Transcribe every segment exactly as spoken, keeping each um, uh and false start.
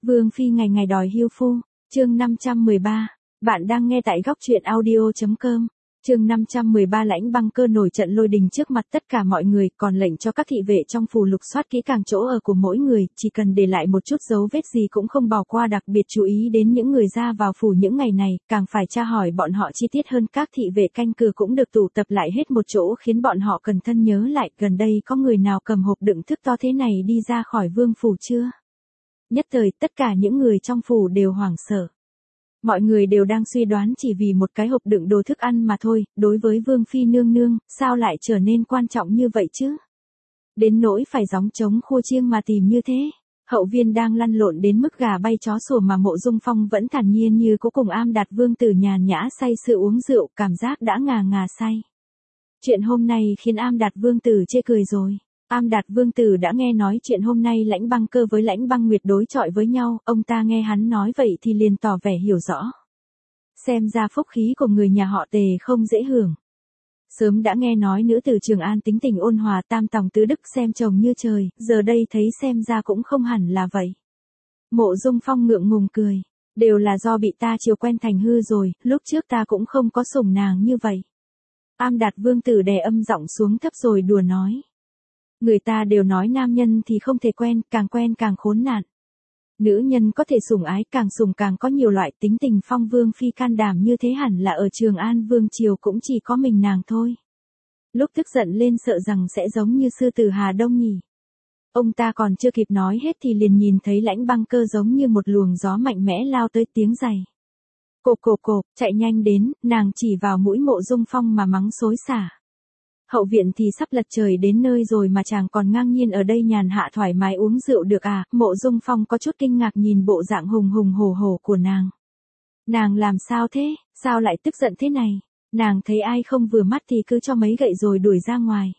Vương phi ngày ngày đòi hưu phu, chương năm trăm mười ba. Bạn đang nghe tại góc truyện audio chấm com. Chương năm trăm mười ba Lãnh Băng Cơ nổi trận lôi đình trước mặt tất cả mọi người, còn lệnh cho các thị vệ trong phủ lục soát kỹ càng chỗ ở của mỗi người, chỉ cần để lại một chút dấu vết gì cũng không bỏ qua, đặc biệt chú ý đến những người ra vào phủ những ngày này, càng phải tra hỏi bọn họ chi tiết hơn. Các thị vệ canh cửa cũng được tụ tập lại hết một chỗ, khiến bọn họ cẩn thận nhớ lại gần đây có người nào cầm hộp đựng thức to thế này đi ra khỏi vương phủ chưa. Nhất thời tất cả những người trong phủ đều hoảng sợ. Mọi người đều đang suy đoán chỉ vì một cái hộp đựng đồ thức ăn mà thôi, đối với Vương phi nương nương, sao lại trở nên quan trọng như vậy chứ? Đến nỗi phải gióng trống khua chiêng mà tìm như thế. Hậu viên đang lăn lộn đến mức gà bay chó sủa mà Mộ Dung Phong vẫn thản nhiên như cũ cùng Am Đạt Vương tử nhàn nhã say sưa uống rượu, cảm giác đã ngà ngà say. Chuyện hôm nay khiến Am Đạt Vương tử chê cười rồi. Am Đạt Vương tử đã nghe nói chuyện hôm nay Lãnh Băng Cơ với Lãnh Băng Nguyệt đối chọi với nhau, ông ta nghe hắn nói vậy thì liền tỏ vẻ hiểu rõ. Xem ra phúc khí của người nhà họ Tề không dễ hưởng. Sớm đã nghe nói nữ tử Trường An tính tình ôn hòa, tam tòng tứ đức, xem chồng như trời, giờ đây thấy xem ra cũng không hẳn là vậy. Mộ Dung Phong ngượng ngùng cười, đều là do bị ta chiều quen thành hư rồi, lúc trước ta cũng không có sủng nàng như vậy. Am Đạt Vương tử đè âm giọng xuống thấp rồi đùa nói. Người ta đều nói nam nhân thì không thể quen, càng quen càng khốn nạn. Nữ nhân có thể sủng ái, càng sủng càng có nhiều loại. Tính tình Phong Vương phi can đảm như thế hẳn là ở Trường An Vương triều cũng chỉ có mình nàng thôi. Lúc tức giận lên sợ rằng sẽ giống như sư tử Hà Đông nhỉ. Ông ta còn chưa kịp nói hết thì liền nhìn thấy Lãnh Băng Cơ giống như một luồng gió mạnh mẽ lao tới, tiếng giày cộp cộp cộp, chạy nhanh đến, nàng chỉ vào mũi Mộ Dung Phong mà mắng xối xả. Hậu viện thì sắp lật trời đến nơi rồi mà chàng còn ngang nhiên ở đây nhàn hạ thoải mái uống rượu được à? Mộ Dung Phong có chút kinh ngạc nhìn bộ dạng hùng hùng hổ hổ của nàng. Nàng làm sao thế, sao lại tức giận thế này? Nàng thấy ai không vừa mắt thì cứ cho mấy gậy rồi đuổi ra ngoài.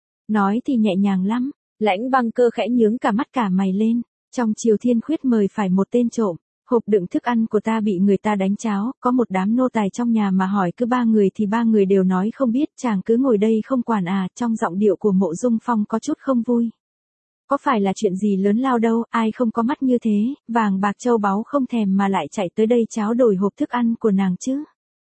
Nói thì nhẹ nhàng lắm, Lãnh Băng Cơ khẽ nhướng cả mắt cả mày lên. Trong triều thiên khuyết mời phải một tên trộm. Hộp đựng thức ăn của ta bị người ta đánh cháo, có một đám nô tài trong nhà mà hỏi cứ ba người thì ba người đều nói không biết, chàng cứ ngồi đây không quản à. Trong giọng điệu của Mộ Dung Phong có chút không vui. Có phải là chuyện gì lớn lao đâu, ai không có mắt như thế, vàng bạc châu báu không thèm mà lại chạy tới đây cháo đổi hộp thức ăn của nàng chứ.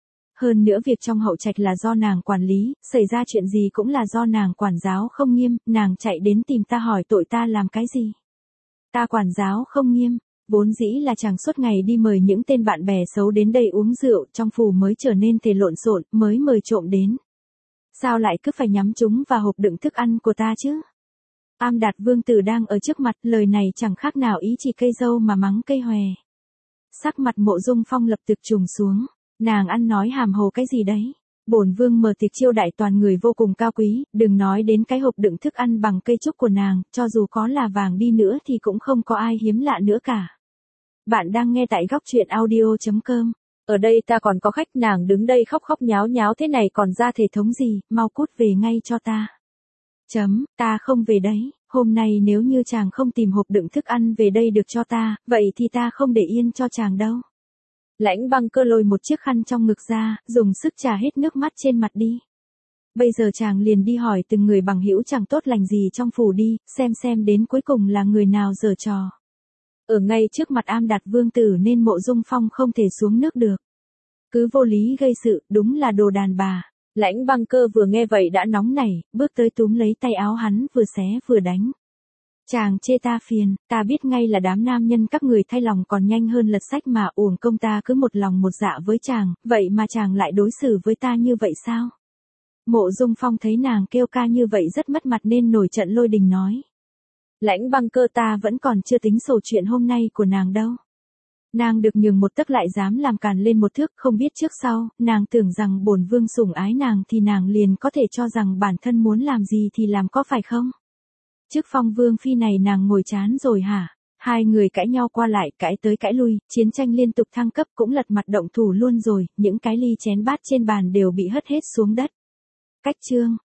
Hơn nữa việc trong hậu trạch là do nàng quản lý, xảy ra chuyện gì cũng là do nàng quản giáo không nghiêm, nàng chạy đến tìm ta hỏi tội ta làm cái gì. Ta quản giáo không nghiêm. Vốn dĩ là chàng suốt ngày đi mời những tên bạn bè xấu đến đây uống rượu, trong phủ mới trở nên thể lộn xộn, mới mời trộm đến. Sao lại cứ phải nhắm chúng vào hộp đựng thức ăn của ta chứ? Am Đạt Vương tử đang ở trước mặt, lời này chẳng khác nào ý chỉ cây dâu mà mắng cây hòe. Sắc mặt Mộ Dung Phong lập tức trùng xuống, nàng ăn nói hàm hồ cái gì đấy? Bổn vương mở tiệc chiêu đãi toàn người vô cùng cao quý, đừng nói đến cái hộp đựng thức ăn bằng cây trúc của nàng, cho dù có là vàng đi nữa thì cũng không có ai hiếm lạ nữa cả. Bạn đang nghe tại góc truyện audio chấm com. Ở đây ta còn có khách, nàng đứng đây khóc khóc nháo nháo thế này còn ra thể thống gì, mau cút về ngay cho ta. Chấm, ta không về đấy, hôm nay nếu như chàng không tìm hộp đựng thức ăn về đây được cho ta, vậy thì ta không để yên cho chàng đâu. Lãnh Băng Cơ lôi một chiếc khăn trong ngực ra, dùng sức chà hết nước mắt trên mặt đi. Bây giờ chàng liền đi hỏi từng người bằng hữu chẳng tốt lành gì trong phủ đi, xem xem đến cuối cùng là người nào giở trò. Ở ngay trước mặt Am Đạt Vương tử nên Mộ Dung Phong không thể xuống nước được. Cứ vô lý gây sự, đúng là đồ đàn bà. Lãnh Băng Cơ vừa nghe vậy đã nóng nảy, bước tới túm lấy tay áo hắn vừa xé vừa đánh. Chàng chê ta phiền, ta biết ngay là đám nam nhân các người thay lòng còn nhanh hơn lật sách mà, uổng công ta cứ một lòng một dạ với chàng, vậy mà chàng lại đối xử với ta như vậy sao? Mộ Dung Phong thấy nàng kêu ca như vậy rất mất mặt nên nổi trận lôi đình nói. Lãnh Băng Cơ, ta vẫn còn chưa tính sổ chuyện hôm nay của nàng đâu. Nàng được nhường một tấc lại dám làm càn lên một thước, không biết trước sau, nàng tưởng rằng bổn vương sủng ái nàng thì nàng liền có thể cho rằng bản thân muốn làm gì thì làm, có phải không? Trước Phong Vương phi này nàng ngồi chán rồi hả? Hai người cãi nhau qua lại, cãi tới cãi lui, chiến tranh liên tục thăng cấp, cũng lật mặt động thủ luôn rồi, những cái ly chén bát trên bàn đều bị hất hết xuống đất. Cách chương,